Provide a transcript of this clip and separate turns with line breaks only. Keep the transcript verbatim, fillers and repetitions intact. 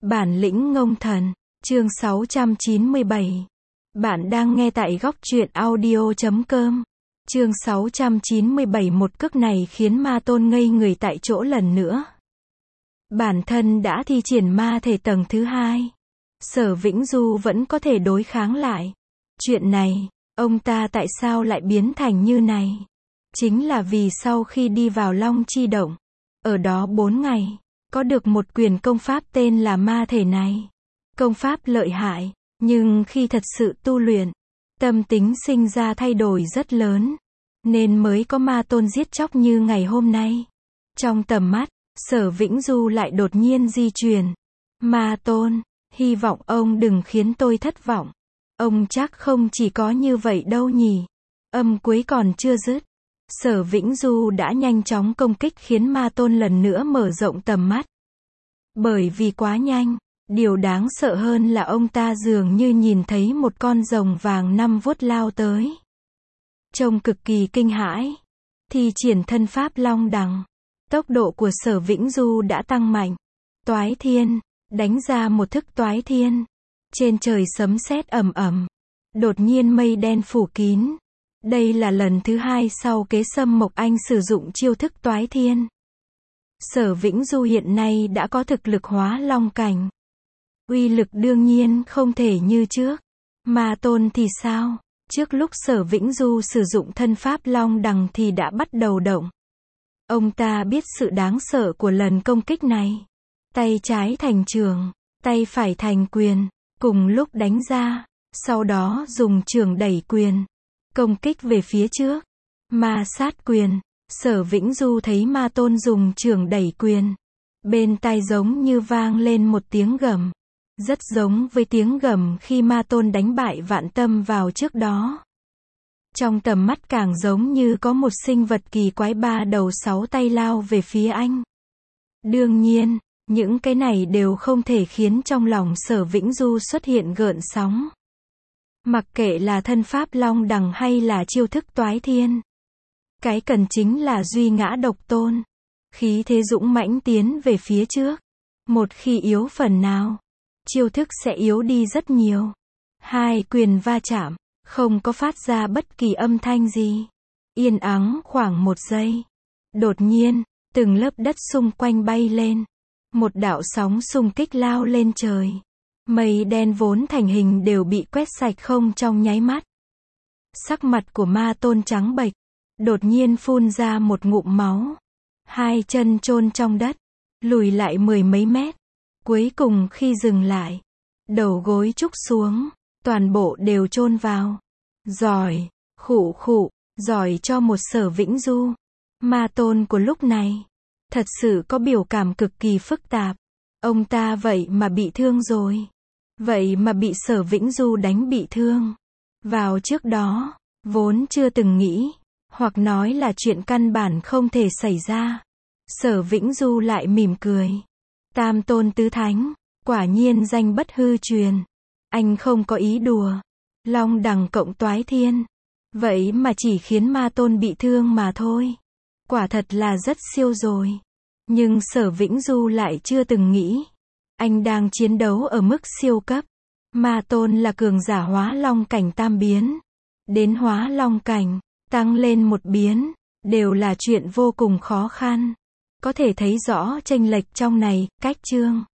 Bản lĩnh ngông thần, chương sáu trăm chín mươi bảy. Bạn đang nghe tại góc truyện audio chấm com. Chương sáu trăm chín mươi bảy. Một cước này khiến Ma Tôn ngây người tại chỗ lần nữa. Bản thân đã thi triển ma thể tầng thứ hai. Sở Vĩnh Du vẫn có thể đối kháng lại. Chuyện này, ông ta tại sao lại biến thành như này? Chính là vì sau khi đi vào Long Chi Động, ở đó bốn ngày, có được một quyền công pháp tên là ma thể này. Công pháp lợi hại, nhưng khi thật sự tu luyện, tâm tính sinh ra thay đổi rất lớn, nên mới có Ma Tôn giết chóc như ngày hôm nay. Trong tầm mắt, Sở Vĩnh Du lại đột nhiên di chuyển. Ma Tôn, hy vọng ông đừng khiến tôi thất vọng. Ông chắc không chỉ có như vậy đâu nhỉ. Âm cuối còn chưa dứt, Sở Vĩnh Du đã nhanh chóng công kích khiến Ma Tôn lần nữa mở rộng tầm mắt. Bởi vì quá nhanh, điều đáng sợ hơn là ông ta dường như nhìn thấy một con rồng vàng năm vuốt lao tới. Trông cực kỳ kinh hãi. Thi triển thân pháp long đằng, tốc độ của Sở Vĩnh Du đã tăng mạnh. Toái thiên, đánh ra một thức toái thiên. Trên trời sấm sét ầm ầm. Đột nhiên mây đen phủ kín. Đây là lần thứ hai sau Kế Sâm Mộc Anh sử dụng chiêu thức toái thiên. Sở Vĩnh Du hiện nay đã có thực lực hóa long cảnh. Uy lực đương nhiên không thể như trước. Ma Tôn thì sao? Trước lúc Sở Vĩnh Du sử dụng thân pháp long đằng thì đã bắt đầu động. Ông ta biết sự đáng sợ của lần công kích này. Tay trái thành trường, tay phải thành quyền, cùng lúc đánh ra, sau đó dùng trường đẩy quyền, công kích về phía trước. Ma sát quyền. Sở Vĩnh Du thấy Ma Tôn dùng trường đẩy quyền. Bên tai giống như vang lên một tiếng gầm. Rất giống với tiếng gầm khi Ma Tôn đánh bại Vạn Tâm vào trước đó. Trong tầm mắt càng giống như có một sinh vật kỳ quái ba đầu sáu tay lao về phía anh. Đương nhiên, những cái này đều không thể khiến trong lòng Sở Vĩnh Du xuất hiện gợn sóng. Mặc kệ là thân pháp long đằng hay là chiêu thức toái thiên. Cái cần chính là duy ngã độc tôn. Khí thế dũng mãnh tiến về phía trước. Một khi yếu phần nào, chiêu thức sẽ yếu đi rất nhiều. Hai quyền va chạm, không có phát ra bất kỳ âm thanh gì. Yên ắng khoảng một giây. Đột nhiên, từng lớp đất xung quanh bay lên. Một đạo sóng xung kích lao lên trời. Mây đen vốn thành hình đều bị quét sạch không trong nháy mắt. Sắc mặt của Ma Tôn trắng bệch. Đột nhiên phun ra một ngụm máu. Hai chân chôn trong đất, lùi lại mười mấy mét. Cuối cùng khi dừng lại, đầu gối trúc xuống, toàn bộ đều chôn vào. Giỏi, khụ khụ, giỏi cho một Sở Vĩnh Du. Ma Tôn của lúc này, thật sự có biểu cảm cực kỳ phức tạp. Ông ta vậy mà bị thương rồi. Vậy mà bị Sở Vĩnh Du đánh bị thương. Vào trước đó, vốn chưa từng nghĩ. Hoặc nói là chuyện căn bản không thể xảy ra. Sở Vĩnh Du lại mỉm cười. Tam Tôn Tứ Thánh, quả nhiên danh bất hư truyền. Anh không có ý đùa. Long đằng cộng toái thiên. Vậy mà chỉ khiến Ma Tôn bị thương mà thôi. Quả thật là rất siêu rồi. Nhưng Sở Vĩnh Du lại chưa từng nghĩ. Anh đang chiến đấu ở mức siêu cấp. Ma Tôn là cường giả hóa long cảnh tam biến. Đến hóa long cảnh, tăng lên một biến, đều là chuyện vô cùng khó khăn. Có thể thấy rõ chênh lệch trong này, cách chương.